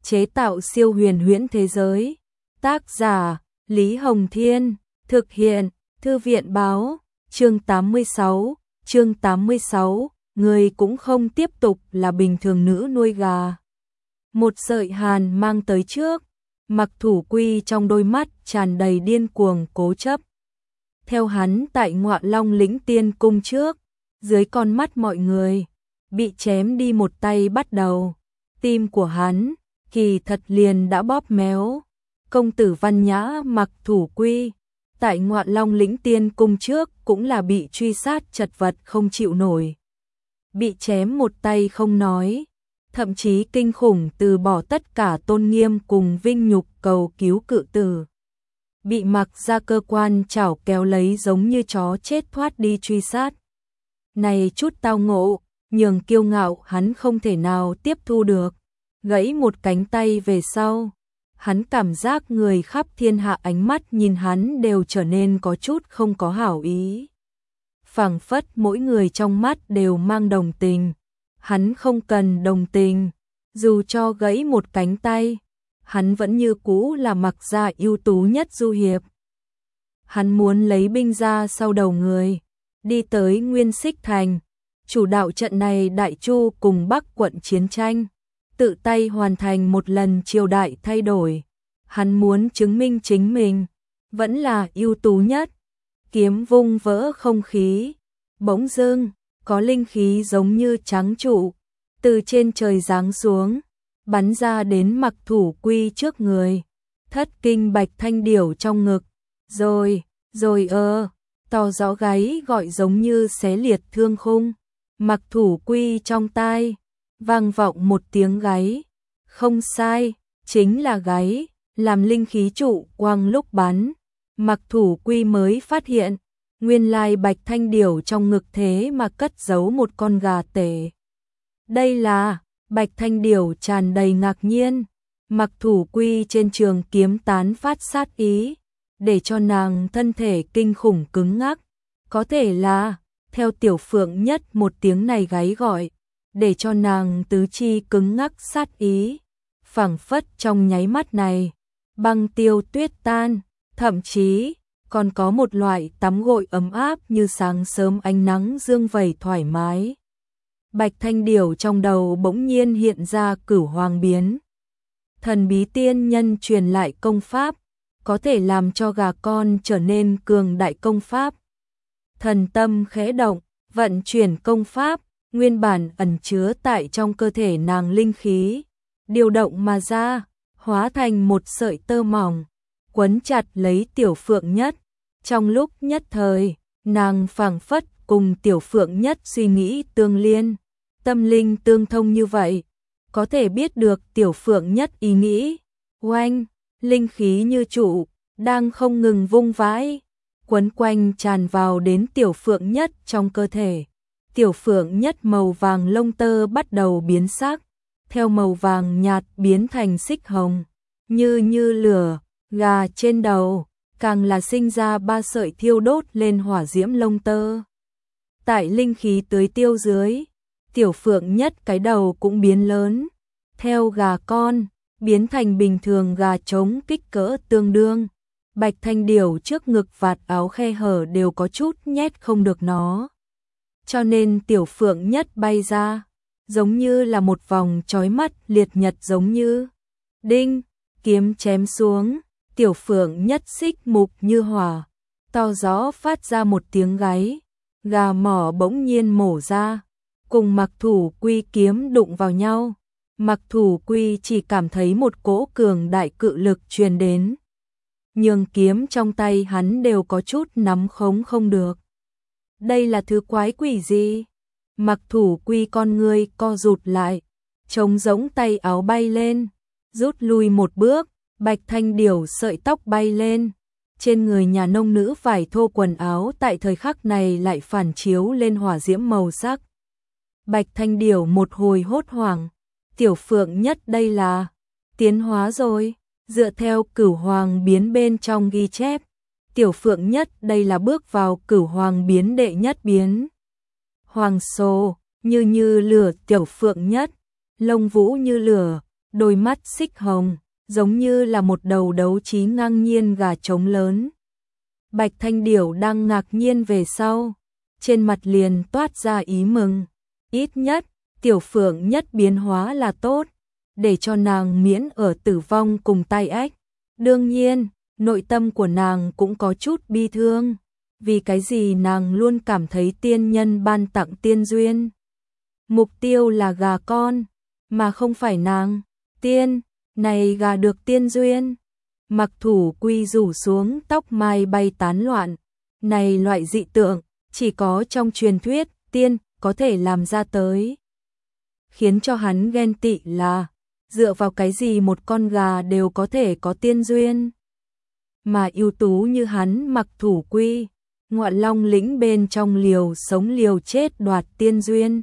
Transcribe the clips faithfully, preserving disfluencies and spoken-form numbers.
chế tạo siêu huyền huyễn thế giới. Tác giả Lý Hồng Thiên, thực hiện Thư viện Báo. Chương tám mươi sáu, chương tám mươi sáu, người cũng không tiếp tục là bình thường nữ nuôi gà. Một sợi hàn mang tới trước, Mặc Thủ Quy trong đôi mắt tràn đầy điên cuồng cố chấp. Theo hắn tại Ngọa Long Lĩnh Tiên Cung trước, dưới con mắt mọi người, bị chém đi một tay bắt đầu. Tim của hắn, kỳ thật liền đã bóp méo. Công tử văn nhã Mặc Thủ Quy, tại Ngọa Long Lĩnh Tiên Cung trước cũng là bị truy sát chật vật không chịu nổi. Bị chém một tay không nói, thậm chí kinh khủng từ bỏ tất cả tôn nghiêm cùng vinh nhục cầu cứu cự tử. Bị mặc ra cơ quan chảo kéo lấy giống như chó chết thoát đi truy sát. Này chút tao ngộ, nhường kiêu ngạo hắn không thể nào tiếp thu được. Gãy một cánh tay về sau, hắn cảm giác người khắp thiên hạ ánh mắt nhìn hắn đều trở nên có chút không có hảo ý. Phảng phất mỗi người trong mắt đều mang đồng tình. Hắn không cần đồng tình, dù cho gãy một cánh tay, hắn vẫn như cũ là Mặc gia ưu tú nhất du hiệp. Hắn muốn lấy binh ra sau đầu người, đi tới Nguyên Xích Thành, chủ đạo trận này Đại Chu cùng Bắc quận chiến tranh, tự tay hoàn thành một lần triều đại thay đổi. Hắn muốn chứng minh chính mình vẫn là ưu tú nhất. Kiếm vung vỡ không khí, bỗng dưng có linh khí giống như trắng trụ từ trên trời giáng xuống, bắn ra đến Mặc Thủ Quy trước người. Thất kinh bạch thanh điểu trong ngực, rồi, rồi ơ, to rõ gáy gọi giống như xé liệt thương khung. Mặc Thủ Quy trong tai vang vọng một tiếng gáy, không sai, chính là gáy, làm linh khí trụ quang lúc bắn. Mặc Thủ Quy mới phát hiện, nguyên lai bạch thanh điểu trong ngực thế mà cất giấu một con gà tể. Đây là, bạch thanh điểu tràn đầy ngạc nhiên. Mặc Thủ Quy trên trường kiếm tán phát sát ý, để cho nàng thân thể kinh khủng cứng ngắc. Có thể là, theo Tiểu Phượng Nhất một tiếng này gáy gọi, để cho nàng tứ chi cứng ngắc sát ý. Phảng phất trong nháy mắt này, băng tiêu tuyết tan, thậm chí còn có một loại tắm gội ấm áp như sáng sớm ánh nắng dương vẩy thoải mái. Bạch thanh điểu trong đầu bỗng nhiên hiện ra Cửu Hoàng biến. Thần bí tiên nhân truyền lại công pháp, có thể làm cho gà con trở nên cường đại công pháp. Thần tâm khẽ động, vận chuyển công pháp, nguyên bản ẩn chứa tại trong cơ thể nàng linh khí, điều động mà ra, hóa thành một sợi tơ mỏng, quấn chặt lấy Tiểu Phượng Nhất. Trong lúc nhất thời, nàng phảng phất cùng Tiểu Phượng Nhất suy nghĩ tương liên, tâm linh tương thông như vậy, có thể biết được Tiểu Phượng Nhất ý nghĩ. Oanh, linh khí như trụ, đang không ngừng vung vãi, quấn quanh tràn vào đến Tiểu Phượng Nhất trong cơ thể. Tiểu Phượng Nhất màu vàng lông tơ bắt đầu biến sắc, theo màu vàng nhạt biến thành xích hồng, như như lửa. Gà trên đầu càng là sinh ra ba sợi thiêu đốt lên hỏa diễm lông tơ. Tại linh khí tưới tiêu dưới, Tiểu Phượng Nhất cái đầu cũng biến lớn, theo gà con biến thành bình thường gà trống kích cỡ tương đương. Bạch thanh điểu trước ngực vạt áo khe hở đều có chút nhét không được nó, cho nên Tiểu Phượng Nhất bay ra, giống như là một vòng chói mắt liệt nhật giống như. Đinh, kiếm chém xuống, Tiểu Phượng Nhất xích mục như hỏa, to gió phát ra một tiếng gáy, gà mỏ bỗng nhiên mổ ra, cùng Mặc Thủ Quy kiếm đụng vào nhau. Mặc Thủ Quy chỉ cảm thấy một cỗ cường đại cự lực truyền đến, nhường kiếm trong tay hắn đều có chút nắm khống không được. Đây là thứ quái quỷ gì? Mặc Thủ Quy con ngươi co rụt lại, trống rỗng tay áo bay lên, rút lui một bước. Bạch thanh điểu sợi tóc bay lên, trên người nhà nông nữ vải thô quần áo tại thời khắc này lại phản chiếu lên hỏa diễm màu sắc. Bạch thanh điểu một hồi hốt hoảng, Tiểu Phượng Nhất đây là tiến hóa rồi. Dựa theo Cửu Hoàng biến bên trong ghi chép, Tiểu Phượng Nhất đây là bước vào Cửu Hoàng biến đệ nhất biến. Hoàng sồ, như như lửa Tiểu Phượng Nhất, lông vũ như lửa, đôi mắt xích hồng, giống như là một đầu đấu trí ngang nhiên gà trống lớn. Bạch Thanh Điểu đang ngạc nhiên về sau, trên mặt liền toát ra ý mừng. Ít nhất, Tiểu Phượng Nhất biến hóa là tốt, để cho nàng miễn ở tử vong cùng tai ách. Đương nhiên, nội tâm của nàng cũng có chút bi thương, vì cái gì nàng luôn cảm thấy tiên nhân ban tặng tiên duyên. Mục tiêu là gà con, mà không phải nàng, tiên, này gà được tiên duyên. Mặc Thủ Quy rủ xuống tóc mai bay tán loạn, này loại dị tượng, chỉ có trong truyền thuyết, tiên, có thể làm ra tới. Khiến cho hắn ghen tị là, dựa vào cái gì một con gà đều có thể có tiên duyên. Mà ưu tú như hắn Mặc Thủ Quy, Ngọa Long lĩnh bên trong liều sống liều chết đoạt tiên duyên.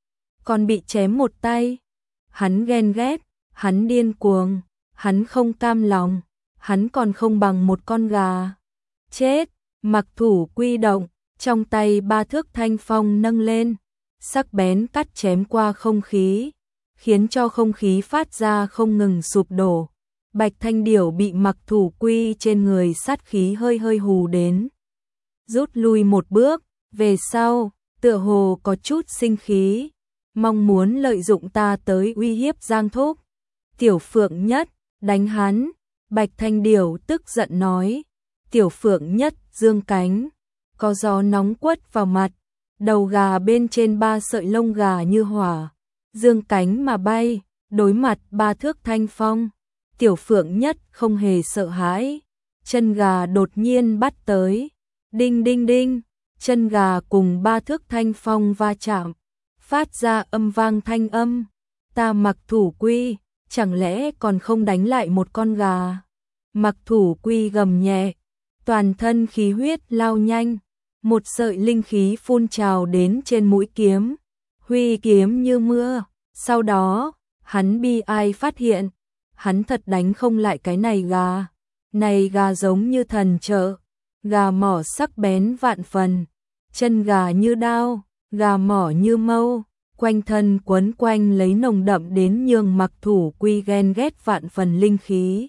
Còn bị chém một tay, hắn ghen ghét, hắn điên cuồng, hắn không cam lòng, hắn còn không bằng một con gà. Chết, Mặc Thủ Quy động, trong tay ba thước thanh phong nâng lên, sắc bén cắt chém qua không khí, khiến cho không khí phát ra không ngừng sụp đổ. Bạch Thanh Điểu bị Mặc Thủ Quy trên người sát khí hơi hơi hù đến, rút lui một bước, về sau, tựa hồ có chút sinh khí, mong muốn lợi dụng ta tới uy hiếp Giang Thúc. Tiểu Phượng Nhất, đánh hắn, Bạch Thanh Điểu tức giận nói. Tiểu Phượng Nhất dương cánh, có gió nóng quất vào mặt, đầu gà bên trên ba sợi lông gà như hỏa, dương cánh mà bay, đối mặt ba thước thanh phong. Tiểu Phượng Nhất không hề sợ hãi, chân gà đột nhiên bắt tới, đinh đinh đinh, chân gà cùng ba thước thanh phong va chạm, phát ra âm vang thanh âm. Ta Mặc Thủ Quy, chẳng lẽ còn không đánh lại một con gà? Mặc Thủ Quy gầm nhẹ, toàn thân khí huyết lao nhanh, một sợi linh khí phun trào đến trên mũi kiếm, huy kiếm như mưa. Sau đó, hắn bi ai phát hiện, hắn thật đánh không lại cái này gà. Này gà giống như thần trợ, gà mỏ sắc bén vạn phần, chân gà như đao, gà mỏ như mâu, quanh thân quấn quanh lấy nồng đậm đến nhường Mặc Thủ Quy ghen ghét vạn phần linh khí.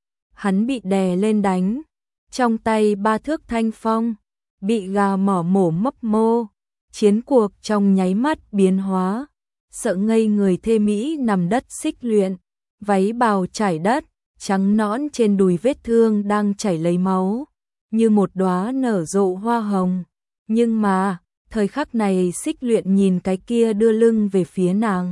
Hắn bị đè lên đánh, trong tay ba thước thanh phong, bị gà mỏ mổ mấp mô, chiến cuộc trong nháy mắt biến hóa, sợ ngây người thê mỹ nằm đất xích luyện, váy bào trải đất, trắng nõn trên đùi vết thương đang chảy lấy máu, như một đóa nở rộ hoa hồng. Nhưng mà, thời khắc này xích luyện nhìn cái kia đưa lưng về phía nàng.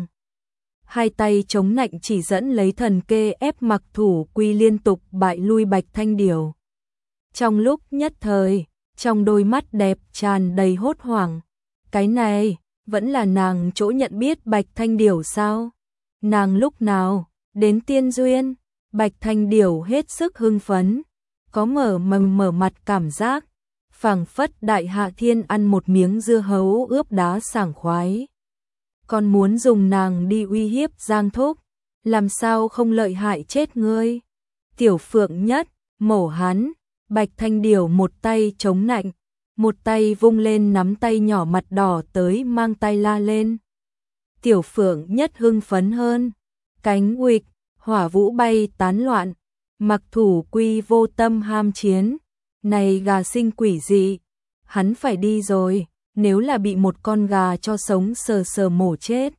Hai tay chống nạnh chỉ dẫn lấy thần kê ép Mặc Thủ Quy liên tục bại lui Bạch Thanh Điểu. Trong lúc nhất thời, trong đôi mắt đẹp tràn đầy hốt hoảng. Cái này, vẫn là nàng chỗ nhận biết Bạch Thanh Điểu sao? Nàng lúc nào đến tiên duyên? Bạch Thanh Điểu hết sức hưng phấn, có mở mầm mở mặt cảm giác, phảng phất đại hạ thiên ăn một miếng dưa hấu ướp đá sảng khoái. Còn muốn dùng nàng đi uy hiếp Giang Thúc, làm sao không lợi hại chết ngươi? Tiểu Phượng Nhất, mổ hắn. Bạch Thanh Điểu một tay chống nạnh, một tay vung lên nắm tay nhỏ mặt đỏ tới mang tay la lên. Tiểu Phượng Nhất hưng phấn hơn, cánh uịch, hỏa vũ bay tán loạn, Mặc Thủ Quy vô tâm ham chiến. Này gà sinh quỷ dị, hắn phải đi rồi, nếu là bị một con gà cho sống sờ sờ mổ chết.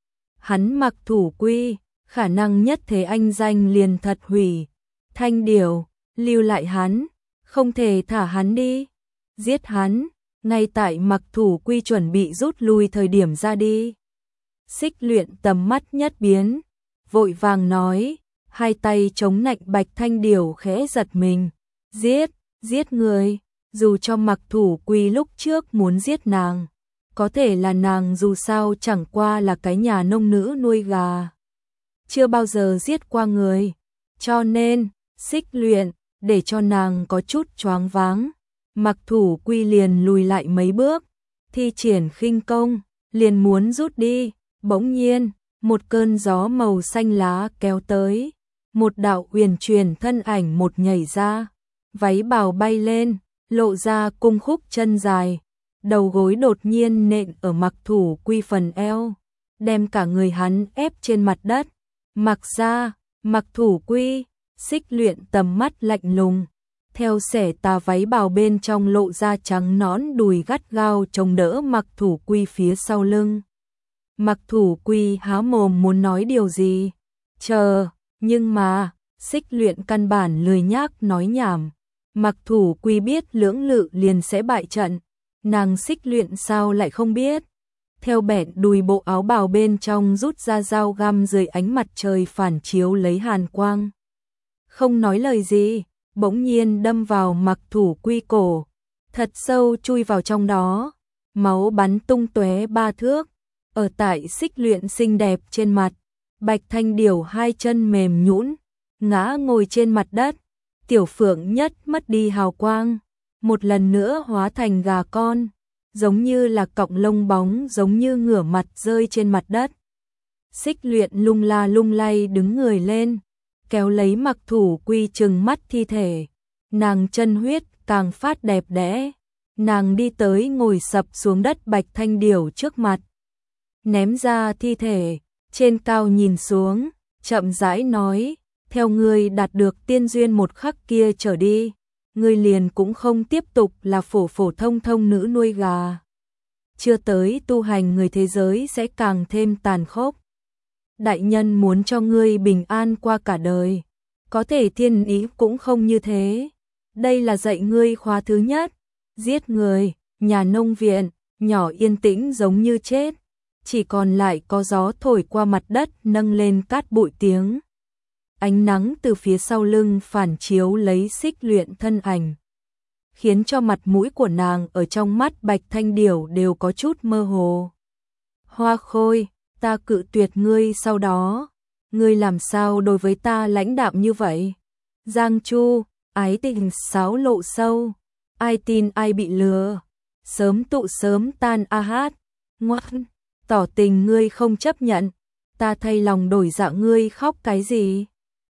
Hắn Mặc Thủ Quy, khả năng nhất thế anh danh liền thật hủy. Thanh Điểu, lưu lại hắn, không thể thả hắn đi, giết hắn, ngay tại Mặc Thủ Quy chuẩn bị rút lui thời điểm ra đi. Xích luyện tầm mắt nhất biến, vội vàng nói, hai tay chống nạnh. Bạch Thanh Điểu khẽ giật mình, giết, giết người, dù cho Mặc Thủ Quy lúc trước muốn giết nàng, có thể là nàng dù sao chẳng qua là cái nhà nông nữ nuôi gà, chưa bao giờ giết qua người, cho nên, xích luyện, để cho nàng có chút choáng váng. Mặc Thủ Quy liền lùi lại mấy bước, thi triển khinh công, liền muốn rút đi, bỗng nhiên, một cơn gió màu xanh lá kéo tới, một đạo huyền truyền thân ảnh một nhảy ra, váy bào bay lên, lộ ra cung khúc chân dài, đầu gối đột nhiên nện ở Mặc Thủ Quy phần eo, đem cả người hắn ép trên mặt đất, Mặc ra, Mặc Thủ Quy, Xích Luyện tầm mắt lạnh lùng, theo xẻ tà váy bào bên trong lộ ra trắng nõn đùi gắt gao chống đỡ Mặc Thủ Quy phía sau lưng. Mặc Thủ Quy há mồm muốn nói điều gì, chờ, nhưng mà, Xích Luyện căn bản lười nhác nói nhảm. Mặc Thủ Quy biết lưỡng lự liền sẽ bại trận, nàng Xích Luyện sao lại không biết. Theo bẹn đùi bộ áo bào bên trong rút ra dao găm dưới ánh mặt trời phản chiếu lấy hàn quang. Không nói lời gì, bỗng nhiên đâm vào Mặc Thủ Quy cổ, thật sâu chui vào trong đó, máu bắn tung tóe ba thước. Ở tại Xích Luyện xinh đẹp trên mặt, Bạch Thanh Điểu hai chân mềm nhũn, ngã ngồi trên mặt đất. Tiểu Phượng Nhất mất đi hào quang, một lần nữa hóa thành gà con, giống như là cọng lông bóng, giống như ngửa mặt rơi trên mặt đất. Xích Luyện lung la lung lay đứng người lên, kéo lấy Mặc Thủ Quy trừng mắt thi thể. Nàng chân huyết càng phát đẹp đẽ, nàng đi tới ngồi sập xuống đất Bạch Thanh Điểu trước mặt, ném ra thi thể, trên cao nhìn xuống, chậm rãi nói, theo ngươi đạt được tiên duyên một khắc kia trở đi, ngươi liền cũng không tiếp tục là phổ phổ thông thông nữ nuôi gà. Chưa tới tu hành người thế giới sẽ càng thêm tàn khốc. Đại nhân muốn cho ngươi bình an qua cả đời, có thể thiên ý cũng không như thế. Đây là dạy ngươi khóa thứ nhất, giết người, nhà nông viện, nhỏ yên tĩnh giống như chết, chỉ còn lại có gió thổi qua mặt đất nâng lên cát bụi tiếng. Ánh nắng từ phía sau lưng phản chiếu lấy Xích Luyện thân ảnh, khiến cho mặt mũi của nàng ở trong mắt Bạch Thanh Điểu đều có chút mơ hồ. Hoa Khôi, ta cự tuyệt ngươi sau đó, ngươi làm sao đối với ta lãnh đạm như vậy? Giang Chu, ái tình sáo lộ sâu, ai tin ai bị lừa, sớm tụ sớm tan a hát, ngoan, tỏ tình ngươi không chấp nhận, ta thay lòng đổi dạ ngươi khóc cái gì?